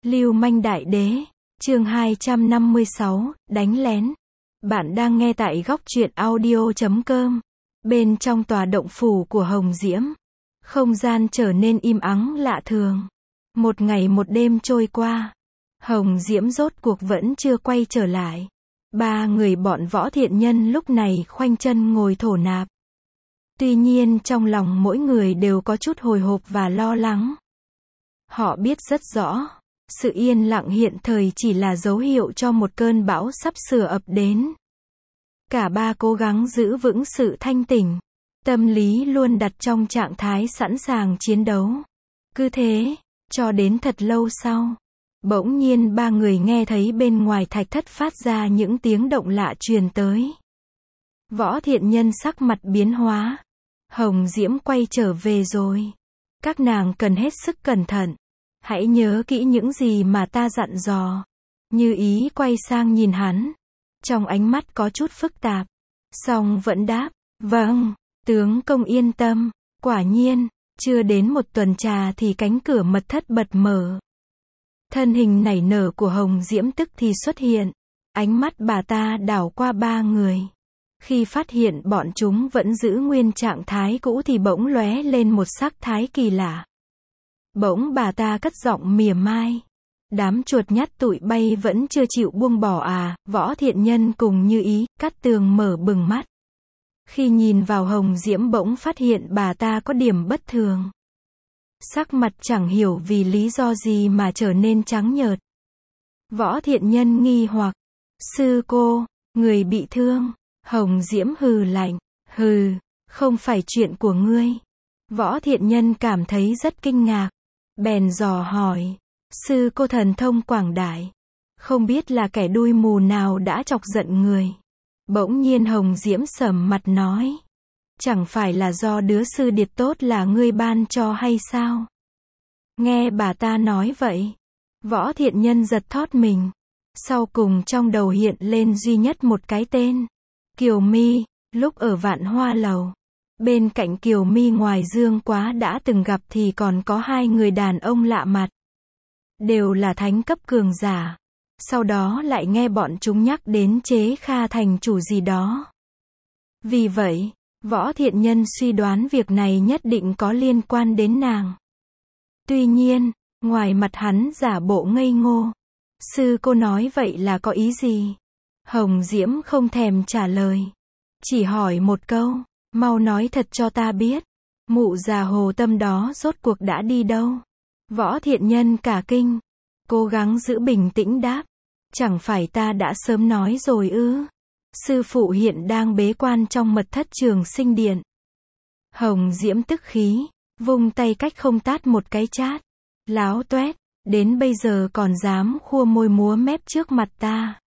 Lưu manh đại đế, chương 256, đánh lén. Bạn đang nghe tại góc truyện audio.com. Bên trong tòa động phủ của Hồng Diễm, không gian trở nên im ắng lạ thường. Một ngày một đêm trôi qua, Hồng Diễm rốt cuộc vẫn chưa quay trở lại. Ba người bọn Võ Thiện Nhân lúc này khoanh chân ngồi thổ nạp. Tuy nhiên trong lòng mỗi người đều có chút hồi hộp và lo lắng. Họ biết rất rõ, sự yên lặng hiện thời chỉ là dấu hiệu cho một cơn bão sắp sửa ập đến. Cả ba cố gắng giữ vững sự thanh tỉnh, tâm lý luôn đặt trong trạng thái sẵn sàng chiến đấu. Cứ thế, cho đến thật lâu sau, bỗng nhiên ba người nghe thấy bên ngoài thạch thất phát ra những tiếng động lạ truyền tới. Võ Thiện Nhân sắc mặt biến hóa. Hồng Diễm quay trở về rồi. Các nàng cần hết sức cẩn thận. Hãy nhớ kỹ những gì mà ta dặn dò. Như Ý quay sang nhìn hắn. Trong ánh mắt có chút phức tạp. Song vẫn đáp, vâng, tướng công yên tâm. Quả nhiên, chưa đến một tuần trà thì cánh cửa mật thất bật mở. Thân hình nảy nở của Hồng Diễm tức thì xuất hiện. Ánh mắt bà ta đảo qua ba người. Khi phát hiện bọn chúng vẫn giữ nguyên trạng thái cũ thì bỗng lóe lên một sắc thái kỳ lạ. Bỗng bà ta cất giọng mỉa mai. Đám chuột nhắt tụi bay vẫn chưa chịu buông bỏ à? Võ Thiện Nhân cùng Như Ý, Cát Tường mở bừng mắt. Khi nhìn vào Hồng Diễm bỗng phát hiện bà ta có điểm bất thường. Sắc mặt chẳng hiểu vì lý do gì mà trở nên trắng nhợt. Võ Thiện Nhân nghi hoặc. Sư cô, người bị thương. Hồng Diễm hừ lạnh. Hừ, không phải chuyện của ngươi. Võ Thiện Nhân cảm thấy rất kinh ngạc. Bèn dò hỏi. Sư cô thần thông quảng đại. Không biết là kẻ đuôi mù nào đã chọc giận người. Bỗng nhiên Hồng Diễm sầm mặt nói. Chẳng phải là do đứa sư điệt tốt là ngươi ban cho hay sao? Nghe bà ta nói vậy, Võ Thiện Nhân giật thót mình. Sau cùng trong đầu hiện lên duy nhất một cái tên. Kiều Mi. Lúc ở Vạn Hoa Lầu, bên cạnh Kiều Mi ngoài Dương Quá đã từng gặp thì còn có hai người đàn ông lạ mặt. Đều là thánh cấp cường giả. Sau đó lại nghe bọn chúng nhắc đến Chế Kha thành chủ gì đó. Vì vậy, Võ Thiện Nhân suy đoán việc này nhất định có liên quan đến nàng. Tuy nhiên, ngoài mặt hắn giả bộ ngây ngô. Sư cô nói vậy là có ý gì? Hồng Diễm không thèm trả lời. Chỉ hỏi một câu, mau nói thật cho ta biết. Mụ già hồ tâm đó rốt cuộc đã đi đâu? Võ Thiện Nhân cả kinh. Cố gắng giữ bình tĩnh đáp. Chẳng phải ta đã sớm nói rồi ư? Sư phụ hiện đang bế quan trong mật thất Trường Sinh Điện. Hồng Diễm tức khí, vung tay cách không tát một cái chát. Láo toét, đến bây giờ còn dám khua môi múa mép trước mặt ta.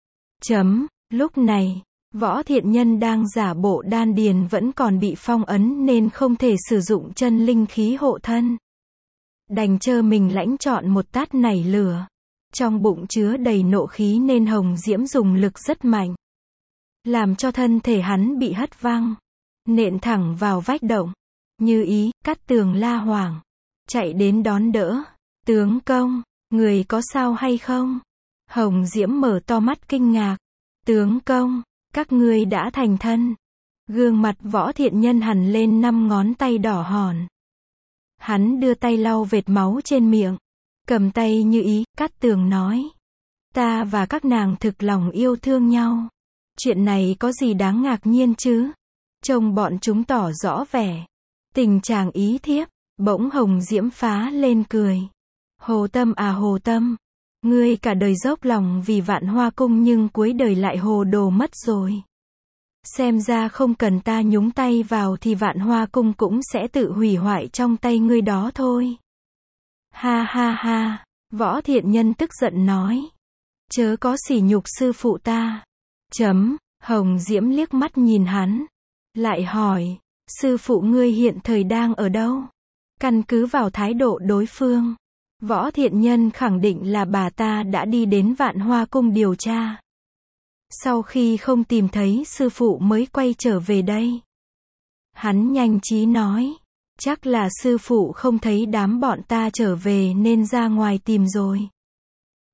Lúc này, Võ Thiện Nhân đang giả bộ đan điền vẫn còn bị phong ấn nên không thể sử dụng chân linh khí hộ thân. Đành trơ mình lãnh chọn một tát nảy lửa. Trong bụng chứa đầy nộ khí nên Hồng Diễm dùng lực rất mạnh. Làm cho thân thể hắn bị hất văng. Nện thẳng vào vách động. Như Ý, Cát Tường la hoảng. Chạy đến đón đỡ. Tướng công, người có sao hay không? Hồng Diễm mở to mắt kinh ngạc. Tướng công, các ngươi đã thành thân. Gương mặt Võ Thiện Nhân hằn lên 5 ngón tay đỏ hòn. Hắn đưa tay lau vệt máu trên miệng. Cầm tay Như Ý, Cát Tường nói. Ta và các nàng thực lòng yêu thương nhau. Chuyện này có gì đáng ngạc nhiên chứ? Trông bọn chúng tỏ rõ vẻ tình chàng ý thiếp. Bỗng Hồng Diễm phá lên cười. Hồ Tâm à Hồ Tâm. Ngươi cả đời dốc lòng vì Vạn Hoa Cung nhưng cuối đời lại hồ đồ mất rồi. Xem ra không cần ta nhúng tay vào thì Vạn Hoa Cung cũng sẽ tự hủy hoại trong tay ngươi đó thôi. Ha ha ha, Võ Thiện Nhân tức giận nói. Chớ có sỉ nhục sư phụ ta. Hồng Diễm liếc mắt nhìn hắn. Lại hỏi, sư phụ ngươi hiện thời đang ở đâu? Căn cứ vào thái độ đối phương, Võ Thiện Nhân khẳng định là bà ta đã đi đến Vạn Hoa Cung điều tra. Sau khi không tìm thấy sư phụ mới quay trở về đây. Hắn nhanh trí nói. Chắc là sư phụ không thấy đám bọn ta trở về nên ra ngoài tìm rồi.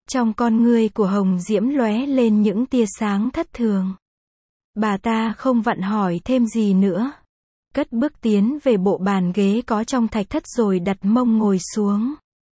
Trong con ngươi của Hồng Diễm lóe lên những tia sáng thất thường. Bà ta không vặn hỏi thêm gì nữa. Cất bước tiến về bộ bàn ghế có trong thạch thất rồi đặt mông ngồi xuống.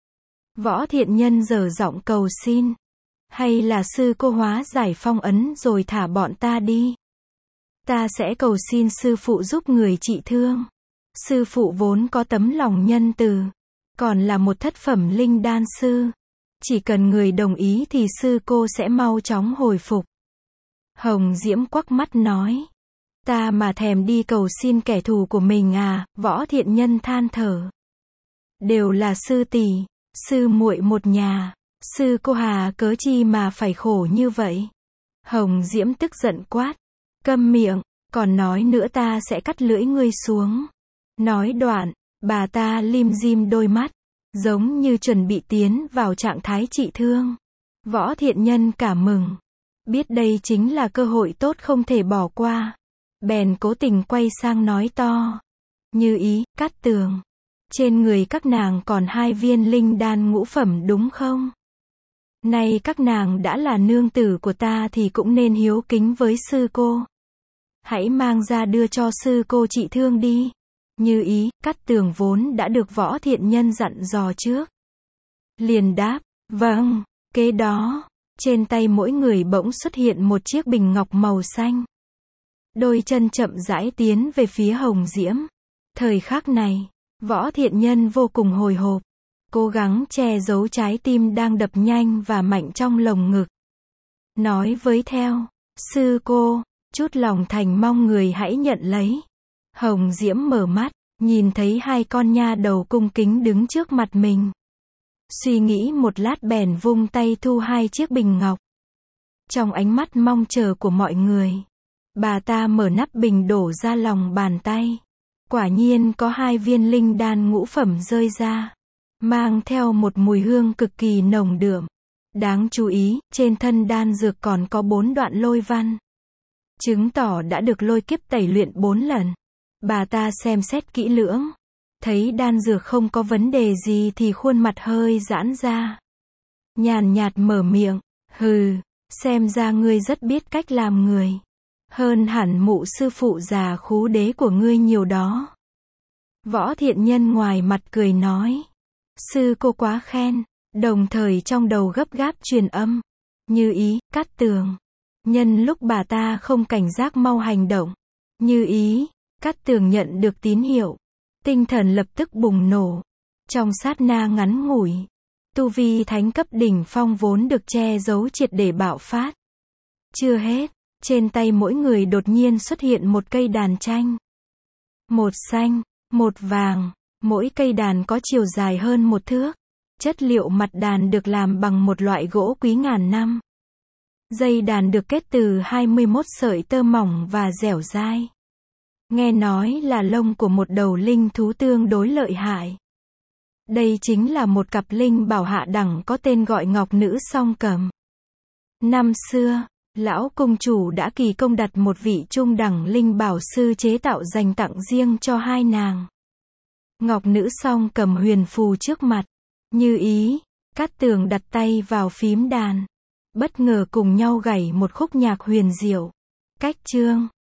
Võ Thiện Nhân dở giọng cầu xin. Hay là sư cô hóa giải phong ấn rồi thả bọn ta đi. Ta sẽ cầu xin sư phụ giúp người trị thương. Sư phụ vốn có tấm lòng nhân từ. Còn là một thất phẩm linh đan sư. Chỉ cần người đồng ý thì sư cô sẽ mau chóng hồi phục. Hồng Diễm quắc mắt nói. Ta mà thèm đi cầu xin kẻ thù của mình à, Võ Thiện Nhân than thở. Đều là sư tỷ, sư muội một nhà, sư cô hà cớ chi mà phải khổ như vậy. Hồng Diễm tức giận quát. Câm miệng, còn nói nữa ta sẽ cắt lưỡi ngươi xuống. Nói đoạn, bà ta lim dim đôi mắt, giống như chuẩn bị tiến vào trạng thái trị thương. Võ Thiện Nhân cảm mừng. Biết đây chính là cơ hội tốt không thể bỏ qua. Bèn cố tình quay sang nói to. Như Ý, Cát Tường. Trên người các nàng còn 2 viên linh đan ngũ phẩm đúng không? Nay các nàng đã là nương tử của ta thì cũng nên hiếu kính với sư cô. Hãy mang ra đưa cho sư cô trị thương đi. Như Ý, Cát Tường vốn đã được Võ Thiện Nhân dặn dò trước. Liền đáp, vâng, kế đó, trên tay mỗi người bỗng xuất hiện một chiếc bình ngọc màu xanh. Đôi chân chậm rãi tiến về phía Hồng Diễm. Thời khắc này, Võ Thiện Nhân vô cùng hồi hộp. Cố gắng che giấu trái tim đang đập nhanh và mạnh trong lồng ngực. Nói với theo, sư cô, chút lòng thành mong người hãy nhận lấy. Hồng Diễm mở mắt, nhìn thấy 2 con nha đầu cung kính đứng trước mặt mình. Suy nghĩ một lát bèn vung tay thu 2 chiếc bình ngọc. Trong ánh mắt mong chờ của mọi người, bà ta mở nắp bình đổ ra lòng bàn tay. Quả nhiên có 2 viên linh đan ngũ phẩm rơi ra, mang theo một mùi hương cực kỳ nồng đượm. Đáng chú ý, trên thân đan dược còn có 4 đoạn lôi văn, chứng tỏ đã được lôi kiếp tẩy luyện 4 lần. Bà ta xem xét kỹ lưỡng, thấy đan dược không có vấn đề gì thì khuôn mặt hơi giãn ra. Nhàn nhạt mở miệng, hừ, xem ra ngươi rất biết cách làm người. Hơn hẳn mụ sư phụ già khú đế của ngươi nhiều đó. Võ Thiện Nhân ngoài mặt cười nói. Sư cô quá khen, đồng thời trong đầu gấp gáp truyền âm. Như Ý, Cát Tường. Nhân lúc bà ta không cảnh giác mau hành động. Như Ý, Cát Tường nhận được tín hiệu. Tinh thần lập tức bùng nổ. Trong sát na ngắn ngủi, tu vi thánh cấp đỉnh phong vốn được che giấu triệt để bạo phát. Chưa hết, trên tay mỗi người đột nhiên xuất hiện một cây đàn tranh. Một xanh, một vàng, mỗi cây đàn có chiều dài hơn 1 thước. Chất liệu mặt đàn được làm bằng một loại gỗ quý ngàn năm. Dây đàn được kết từ 21 sợi tơ mỏng và dẻo dai. Nghe nói là lông của một đầu linh thú tương đối lợi hại. Đây chính là một cặp linh bảo hạ đẳng có tên gọi Ngọc Nữ Song Cầm. Năm xưa, lão cung chủ đã kỳ công đặt một vị trung đẳng linh bảo sư chế tạo dành tặng riêng cho 2 nàng. Ngọc Nữ Song Cầm huyền phù trước mặt. Như Ý, Cát Tường đặt tay vào phím đàn. Bất ngờ cùng nhau gảy một khúc nhạc huyền diệu. Cách chương